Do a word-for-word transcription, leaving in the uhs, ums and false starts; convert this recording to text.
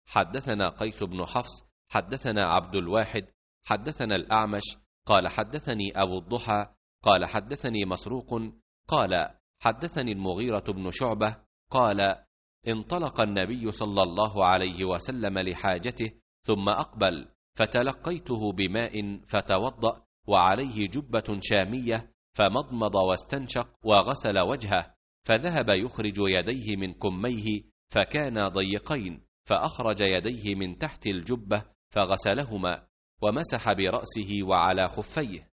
حدثنا قيس بن حفص حدثنا عبد الواحد حدثنا الأعمش قال حدثني أبو الضحى قال حدثني مسروق قال حدثني المغيرة بن شعبة قال انطلق النبي صلى الله عليه وسلم لحاجته ثم أقبل فتلقيته بماء فتوضأ وعليه جبة شامية فمضمض واستنشق وغسل وجهه، فذهب يخرج يديه من كميه فكانا ضيقين، فأخرج يديه من تحت الجبة فغسلهما ومسح برأسه وعلى خفيه.